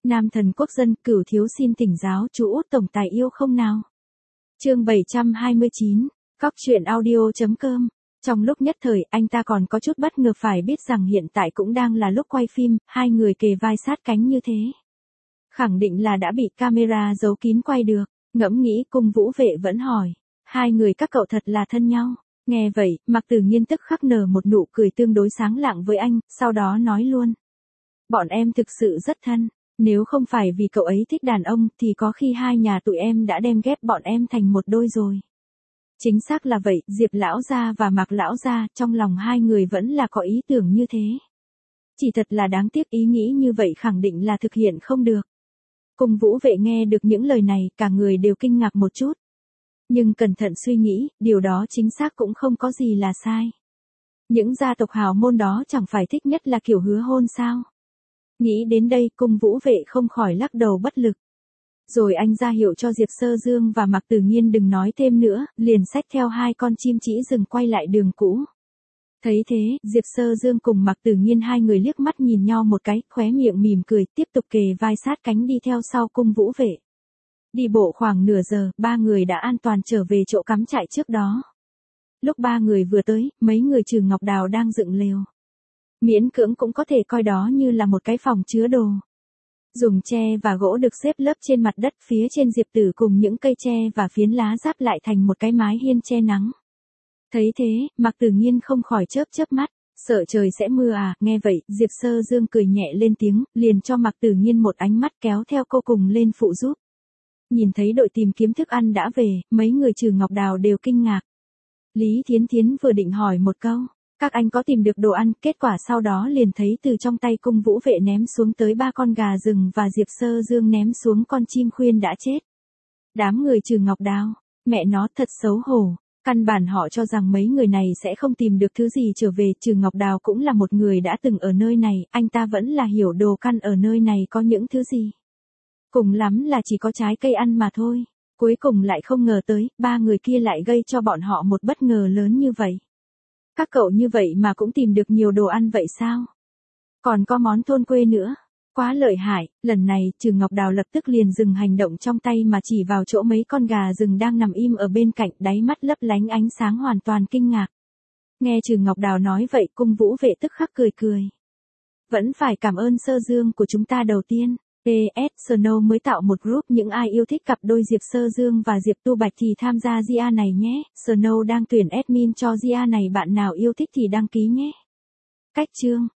Nam thần quốc dân, Cửu thiếu xin tỉnh giáo chú út tổng tài yêu không nào. Chương 729, Cóc truyện audio.com. Trong lúc nhất thời, anh ta còn có chút bất ngờ phải biết rằng hiện tại cũng đang là lúc quay phim, hai người kề vai sát cánh như thế. Khẳng định là đã bị camera giấu kín quay được, ngẫm nghĩ Cung Vũ Vệ vẫn hỏi. Hai người các cậu thật là thân nhau. Nghe vậy, Mạc Tử Nghiên tức khắc nở một nụ cười tương đối sáng lạng với anh, sau đó nói luôn. Bọn em thực sự rất thân. Nếu không phải vì cậu ấy thích đàn ông thì có khi hai nhà tụi em đã đem ghép bọn em thành một đôi rồi. Chính xác là vậy, Diệp lão gia và Mạc lão gia, trong lòng hai người vẫn là có ý tưởng như thế. Chỉ thật là đáng tiếc ý nghĩ như vậy khẳng định là thực hiện không được. Cung Vũ Vệ nghe được những lời này, cả người đều kinh ngạc một chút. Nhưng cẩn thận suy nghĩ, điều đó chính xác cũng không có gì là sai. Những gia tộc hào môn đó chẳng phải thích nhất là kiểu hứa hôn sao? Nghĩ đến đây, Cung Vũ Vệ không khỏi lắc đầu bất lực. Rồi anh ra hiệu cho Diệp Sơ Dương và Mạc Tử Nghiên đừng nói thêm nữa, liền xách theo hai con chim chỉ rừng quay lại đường cũ. Thấy thế, Diệp Sơ Dương cùng Mạc Tử Nghiên hai người liếc mắt nhìn nhau một cái, khóe miệng mỉm cười, tiếp tục kề vai sát cánh đi theo sau Cung Vũ Vệ. Đi bộ khoảng nửa giờ, ba người đã an toàn trở về chỗ cắm trại trước đó. Lúc ba người vừa tới, mấy người trừ Ngọc Đào đang dựng lều. Miễn cưỡng cũng có thể coi đó như là một cái phòng chứa đồ. Dùng tre và gỗ được xếp lớp trên mặt đất, phía trên Diệp Tử cùng những cây tre và phiến lá giáp lại thành một cái mái hiên che nắng. Thấy thế, Mạc Tử Nghiên không khỏi chớp mắt, sợ trời sẽ mưa à, nghe vậy, Diệp Sơ Dương cười nhẹ lên tiếng, liền cho Mạc Tử Nghiên một ánh mắt kéo theo cô cùng lên phụ giúp. Nhìn thấy đội tìm kiếm thức ăn đã về, mấy người trừ Ngọc Đào đều kinh ngạc. Lý Thiến Thiến vừa định hỏi một câu, các anh có tìm được đồ ăn, kết quả sau đó liền thấy từ trong tay Cung Vũ Vệ ném xuống tới 3 con gà rừng và Diệp Sơ Dương ném xuống con chim khuyên đã chết. Đám người trừ Ngọc Đào, mẹ nó thật xấu hổ, căn bản họ cho rằng mấy người này sẽ không tìm được thứ gì trở về. Trừ Ngọc Đào cũng là một người đã từng ở nơi này, anh ta vẫn là hiểu đồ căn ở nơi này có những thứ gì. Cùng lắm là chỉ có trái cây ăn mà thôi. Cuối cùng lại không ngờ tới, ba người kia lại gây cho bọn họ một bất ngờ lớn như vậy. Các cậu như vậy mà cũng tìm được nhiều đồ ăn vậy sao? Còn có món thôn quê nữa. Quá lợi hại, lần này, Trừ Ngọc Đào lập tức liền dừng hành động trong tay mà chỉ vào chỗ mấy con gà rừng đang nằm im ở bên cạnh, đáy mắt lấp lánh ánh sáng hoàn toàn kinh ngạc. Nghe Trừ Ngọc Đào nói vậy, Cung Vũ Vệ tức khắc cười. Vẫn phải cảm ơn Sơ Dương của chúng ta đầu tiên. PS Snow mới tạo một group những ai yêu thích cặp đôi Diệp Sơ Dương và Diệp Tu Bạch thì tham gia GA này nhé. Snow đang tuyển admin cho GA này, bạn nào yêu thích thì đăng ký nhé. Cách chương